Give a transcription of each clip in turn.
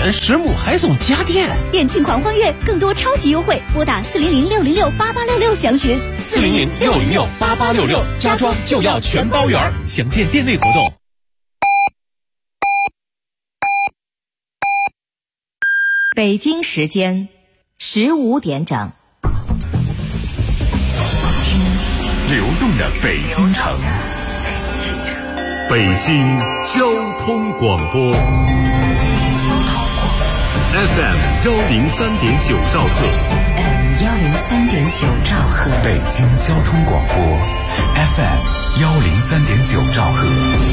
元，10亩还送家电。 店庆狂欢月，更多超级优惠，拨打400-606-8866详询。 400-606-8866，家装就要全包圆。详见店内活动。 北京时间15点整。 听流动的北京城，北京交通广播 FM 103.9兆赫 103.9兆赫， 北京交通广播 FM 103.9兆赫。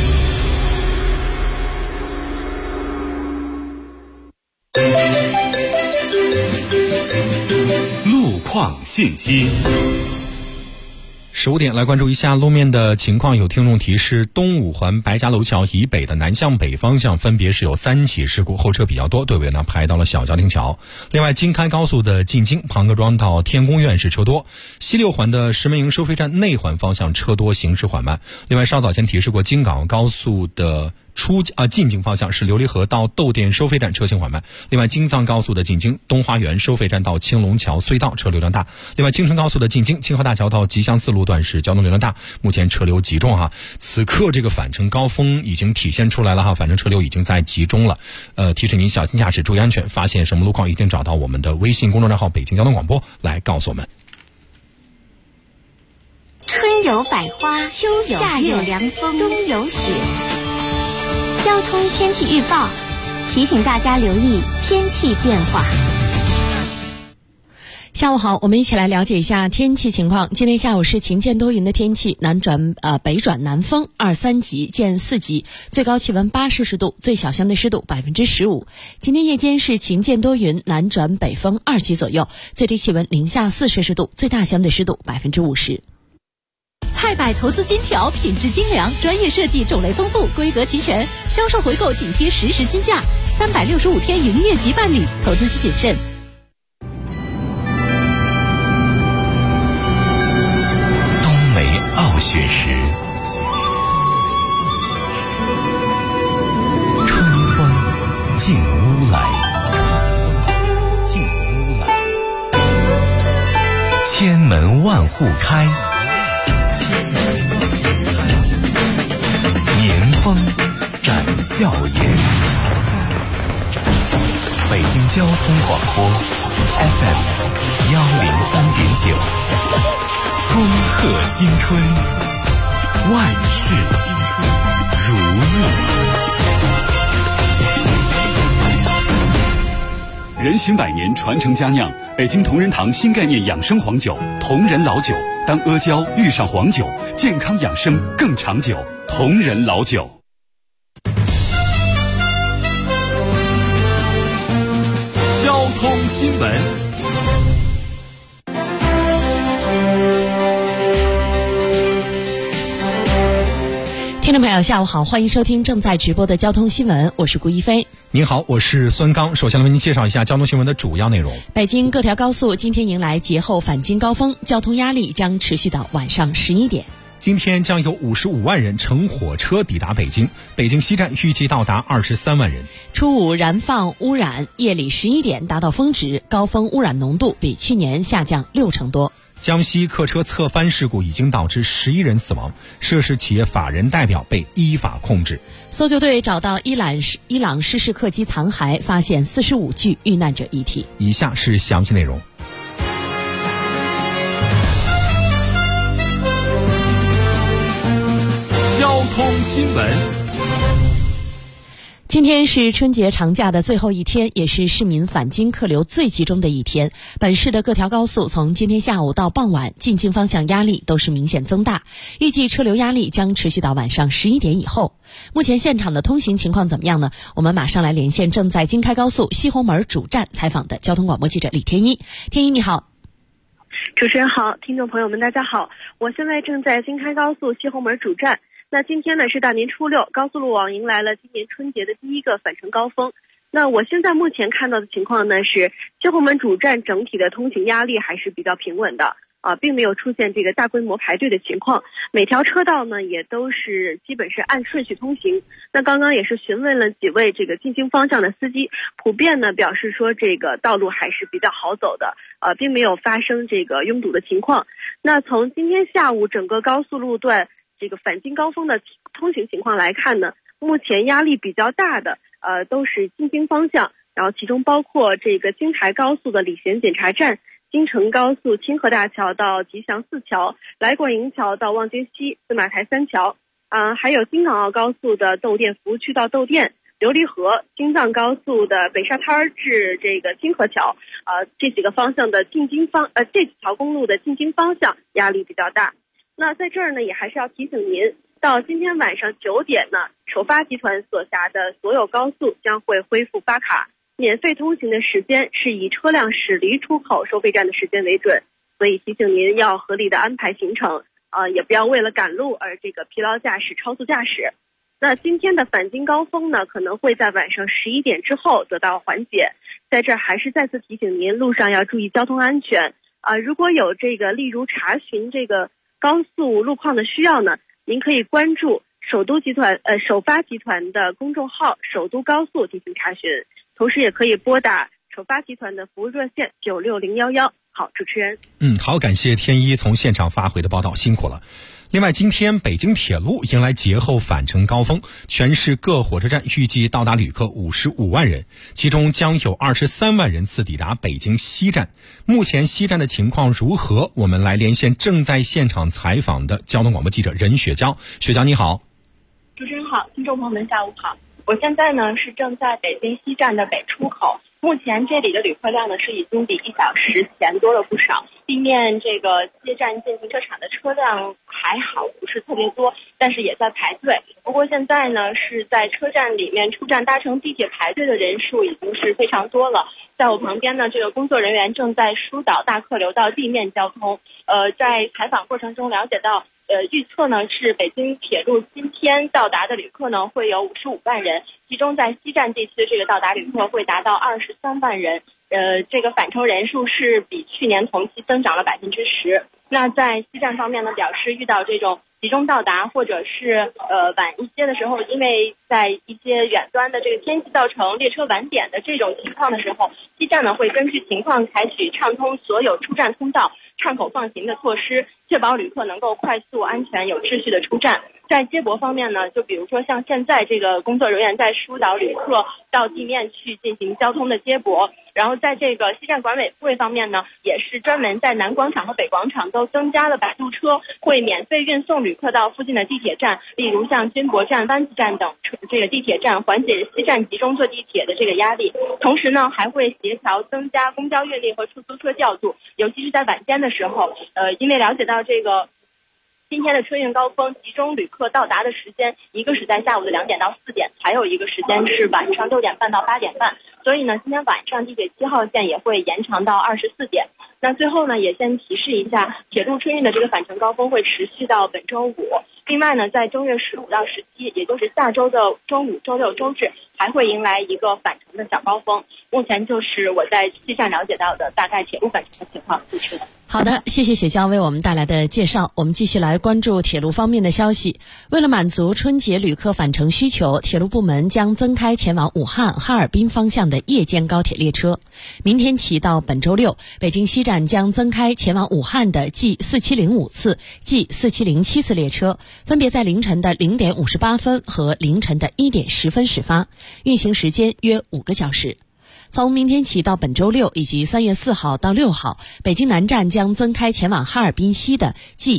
路况信息。 15点来关注一下路面的情况，有听众提示，东五环白家楼桥以北的南向北方向分别是有3起事故，后车比较多，队尾呢排到了小桥汀桥。另外，京开高速的进京庞各庄到天宫院是车多，西6环的石门营收费站内环方向车多，行驶缓慢。另外，稍早前提示过，京港高速的进京方向是琉璃河到窦店收费站车行缓慢。另外，京藏高速的进京东花园收费站到青龙桥隧道车流量大。另外，京承高速的进京清河大桥到吉祥寺路段是交通流量大，目前车流集中哈。此刻这个返程高峰已经体现出来了哈，返程车流已经在集中了。提示您小心驾驶，注意安全。发现什么路况，一定找到我们的微信公众账号北京交通广播来告诉我们。 春有百花，秋有夏有凉风，冬有雪。交通天气预报提醒大家留意天气变化。 下午好，我们一起来了解一下天气情况。今天下午是晴间多云的天气，北转南风2、3级见4级，最高气温8摄氏度，最小相对湿度15%。今天夜间是晴间多云，南转北风2级左右，最低气温零下4摄氏度，最大相对湿度50%。 菜百投资金条，品质精良，专业设计，种类丰富，规格齐全，销售回购紧贴实时金价，365天营业即办理，投资需谨慎。 冬梅傲雪时，春风进屋来，千门万户开，年风展笑颜。北京交通广播 FM 103.9，恭贺新春，万事如意。 人行百年，传承佳酿，北京同仁堂新概念养生黄酒，同仁老酒。当阿胶遇上黄酒，健康养生更长久。同仁老酒。 交通新闻。 听众朋友下午好，欢迎收听正在直播的交通新闻，我是顾一飞。 您好，我是孙刚。首先来为您介绍一下交通新闻的主要内容。 北京各条高速今天迎来节后返京高峰，交通压力将持续到晚上11点。 今天将有55万人乘火车抵达北京，北京西站预计到达23万人。 初五燃放污染，夜里11点达到峰值，高峰污染浓度比去年下降60%多。 江西客车侧翻事故已经导致11人死亡，涉事企业法人代表被依法控制。 搜救队找到伊朗失事客机残骸，发现45具遇难者遗体。 以下是详细内容。 交通新闻。 今天是春节长假的最后一天，也是市民返京客流最集中的一天。本市的各条高速从今天下午到傍晚，进京方向压力都是明显增大，预计车流压力将持续到晚上11点以后。目前现场的通行情况怎么样呢？我们马上来连线正在京开高速西红门主站采访的交通广播记者李天一。天一你好。 主持人好，听众朋友们大家好，我现在正在京开高速西红门主站。那今天呢是大年初六，高速路网迎来了今年春节的第一个返程高峰。那我现在目前看到的情况呢是西红门主站整体的通行压力还是比较平稳的。 并没有出现这个大规模排队的情况，每条车道呢也都是基本是按顺序通行。那刚刚也是询问了几位这个进京方向的司机，普遍呢表示说这个道路还是比较好走的，并没有发生这个拥堵的情况。那从今天下午整个高速路段这个返京高峰的通行情况来看呢，目前压力比较大的都是进京方向，然后其中包括这个京台高速的礼贤检查站、京承高速清河大桥到吉祥四桥、来广营桥到望街西、司马台三桥，还有京港澳高速的窦店服务区到窦店、琉璃河、京藏高速的北沙滩至这个清河桥，这几个方向的这几条公路的进京方向压力比较大。那在这儿呢，也还是要提醒您，到今天晚上9点呢，首发集团所辖的所有高速将会恢复发卡。免费通行的时间是以车辆驶离出口收费站的时间为准，所以提醒您要合理的安排行程，也不要为了赶路而这个疲劳驾驶、超速驾驶。那今天的返京高峰呢，可能会在晚上11点之后得到缓解。在这儿还是再次提醒您，路上要注意交通安全。如果有这个例如查询这个高速路况的需要呢，您可以关注首发集团的公众号“首都高速”进行查询。同时也可以拨打首发集团的服务热线96011。好，主持人。 好，感谢天一从现场发回的报道，辛苦了。另外，今天北京铁路迎来节后返程高峰，全市各火车站预计到达旅客55万人，其中将有23万人次抵达北京西站。目前西站的情况如何？我们来连线正在现场采访的交通广播记者任雪娇。雪娇你好。 主持人好，听众朋友们下午好。我现在呢是正在北京西站的北出口，目前这里的旅客量呢是已经比1小时前多了不少。地面这个接站进停车场的车辆还好，不是特别多，但是也在排队。不过现在呢是在车站里面出站搭乘地铁排队的人数已经是非常多了。在我旁边呢，这个工作人员正在疏导大客流到地面交通。在采访过程中了解到，预测呢是北京铁路今天到达的旅客呢会有55万人，其中在西站地区的这个到达旅客会达到23万人。这个返程人数是比去年同期增长了10%。那在西站方面呢，表示遇到这种集中到达或者是晚一些的时候，因为在一些远端的这个天气造成列车晚点的这种情况的时候，西站呢会根据情况采取畅通所有出站通道、畅口放行的措施，确保旅客能够快速、安全、有秩序的出站。在接驳方面呢，就比如说像现在这个工作人员在疏导旅客到地面去进行交通的接驳。然后在这个西站管委会方面呢，也是专门在南广场和北广场都增加了摆渡车，会免费运送旅客到附近的地铁站，例如像军博站、湾子站等这个地铁站，缓解西站集中坐地铁的这个压力。同时呢，还会协调增加公交运力和出租车调度，尤其是在晚间的时候，因为了解到这个今天的车运高峰集中旅客到达的时间，一个是在下午的2点到4点，还有一个时间是晚上6点半到8点半。所以呢，今天晚上地铁7号线也会延长到24点。那最后呢，也先提示一下，铁路春运的这个返程高峰会持续到本周五。另外呢，在正月15到17，也就是下周的周五、周六、周日，还会迎来一个返程的小高峰。目前就是我在西站了解到的大概铁路返程的情况。主持人。 好的，谢谢雪娇为我们带来的介绍。我们继续来关注铁路方面的消息。为了满足春节旅客返程需求，铁路部门将增开前往武汉、哈尔滨方向的夜间高铁列车。明天起到本周六，北京西站将增开前往武汉的 G4705 次、G4707 次列车，分别在凌晨的0点58分和凌晨的1点10分始发，运行时间约5个小时。从明天起到本周六以及3月4号到6号，北京南站将增开前往哈尔滨西的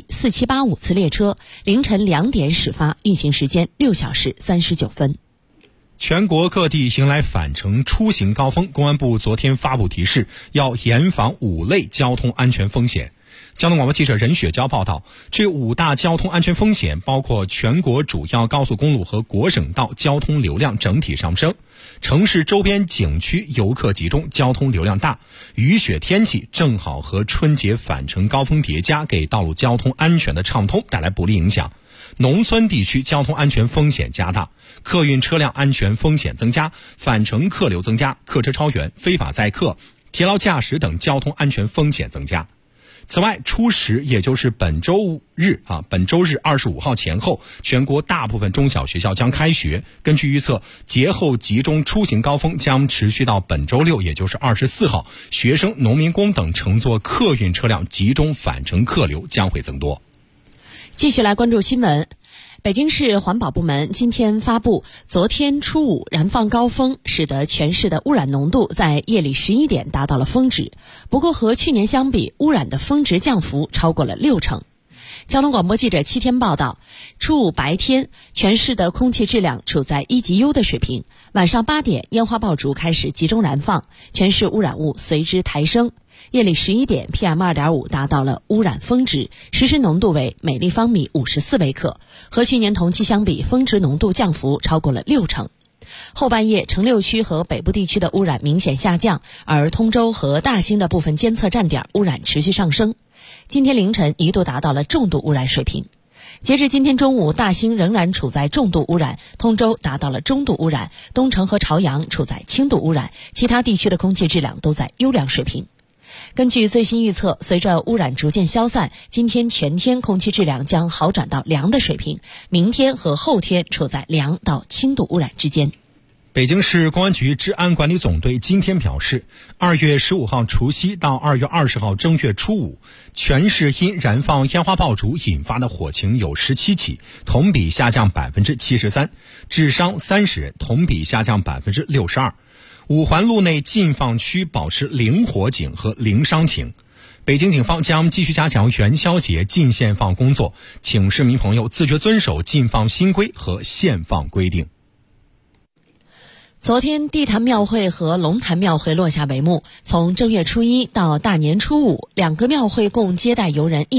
G4785 次列车，凌晨2点始发，运行时间6小时39分。 全国各地迎来返程出行高峰，公安部昨天发布提示，要严防5类交通安全风险。交通广播记者任雪娇报道，这5大交通安全风险包括全国主要高速公路和国省道交通流量整体上升，城市周边景区游客集中，交通流量大，雨雪天气正好和春节返程高峰叠加，给道路交通安全的畅通带来不利影响。农村地区交通安全风险加大，客运车辆安全风险增加，返程客流增加，客车超员、非法载客、疲劳驾驶等交通安全风险增加。 此外，初10，也就是本周日25号前后，全国大部分中小学校将开学。根据预测，节后集中出行高峰将持续到本周6，也就是24号，学生、农民工等乘坐客运车辆集中返程客流将会增多。 继续来关注新闻。北京市环保部门今天发布，昨天初5燃放高峰，使得全市的污染浓度在夜里11点达到了峰值。不过和去年相比，污染的峰值降幅超过了60%。交通广播记者7天报道，初5白天，全市的空气质量处在1级优的水平。晚上8点，烟花爆竹开始集中燃放，全市污染物随之抬升。夜里11点 ，PM2.5 达到了污染峰值，实时浓度为每立方米54微克，和去年同期相比，峰值浓度降幅超过了60%。后半夜，城6区和北部地区的污染明显下降，而通州和大兴的部分监测站点污染持续上升。今天凌晨一度达到了重度污染水平。截至今天中午，大兴仍然处在重度污染，通州达到了中度污染，东城和朝阳处在轻度污染，其他地区的空气质量都在优良水平。根据最新预测，随着污染逐渐消散，今天全天空气质量将好转到良的水平，明天和后天处在良到轻度污染之间。 北京市公安局治安管理总队今天表示，2月15号除夕到2月20号正月初5，全市因燃放烟花爆竹引发的火情有17起，同比下降73%，致伤30人，同比下降62%。五环路内禁放区保持零火警和零伤情。北京警方将继续加强元宵节禁限放工作，请市民朋友自觉遵守禁放新规和限放规定。 昨天，地坛庙会和龙潭庙会落下帷幕。从正月初1到大年初5，两个庙会共接待游人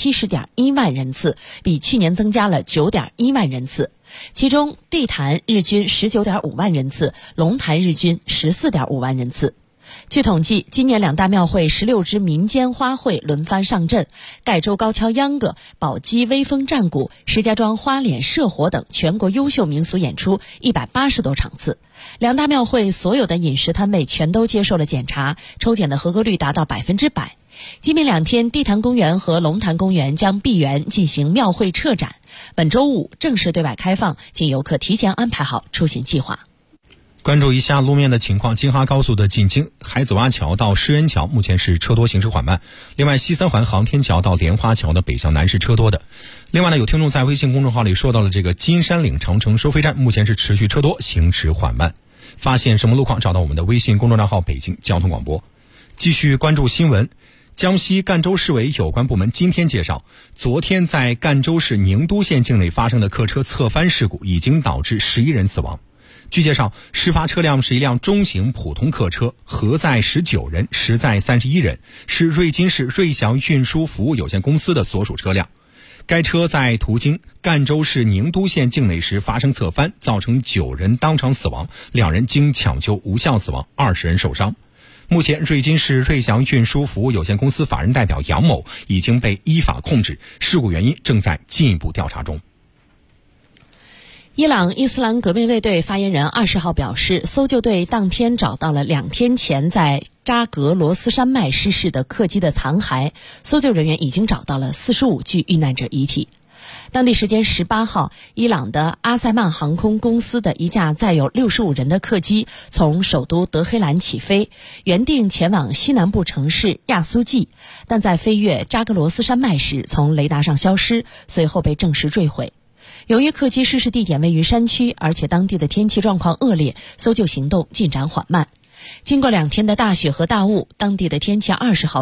170.1万人次，比去年增加了9.1万人次。其中，地坛日均19.5万人次，龙潭日均14.5万人次。据统计，今年两大庙会16支民间花卉轮番上阵，盖州高跷秧歌、宝鸡微风战鼓、石家庄花脸射火等全国优秀民俗演出180多场次。两大庙会所有的饮食摊位全都接受了检查，抽检的合格率达到100%。今明2天，地坛公园和龙潭公园将闭园进行庙会撤展。本周5正式对外开放，请游客提前安排好出行计划。 关注一下路面的情况，京哈高速的进京海子洼桥到狮园桥目前是车多行驶缓慢，另外西三环航天桥到莲花桥的北向南是车多的。另外呢，有听众在微信公众号里说到了这个金山岭长城收费站目前是持续车多，行驶缓慢。发现什么路况，找到我们的微信公众账号北京交通广播。继续关注新闻，江西赣州市委有关部门今天介绍，昨天在赣州市宁都县境内发生的客车侧翻事故已经导致11人死亡。据介绍，事发车辆是一辆中型普通客车，核载19人，实载31人，是瑞金市瑞祥运输服务有限公司的所属车辆。该车在途经赣州市宁都县境内时发生侧翻，造成9人当场死亡，2人经抢救无效死亡，20人受伤。目前，瑞金市瑞祥运输服务有限公司法人代表杨某已经被依法控制，事故原因正在进一步调查中。 伊朗伊斯兰革命卫队发言人20号表示，搜救队当天找到了2天前在扎格罗斯山脉失事的客机的残骸，搜救人员已经找到了45具遇难者遗体。当地时间18号，伊朗的阿塞曼航空公司的一架载有65人的客机从首都德黑兰起飞，原定前往西南部城市亚苏季，但在飞越扎格罗斯山脉时从雷达上消失，随后被证实坠毁。由于客机失事地点位于山区，而且当地的天气状况恶劣，搜救行动进展缓慢。经过2天的大雪和大雾，当地的天气20号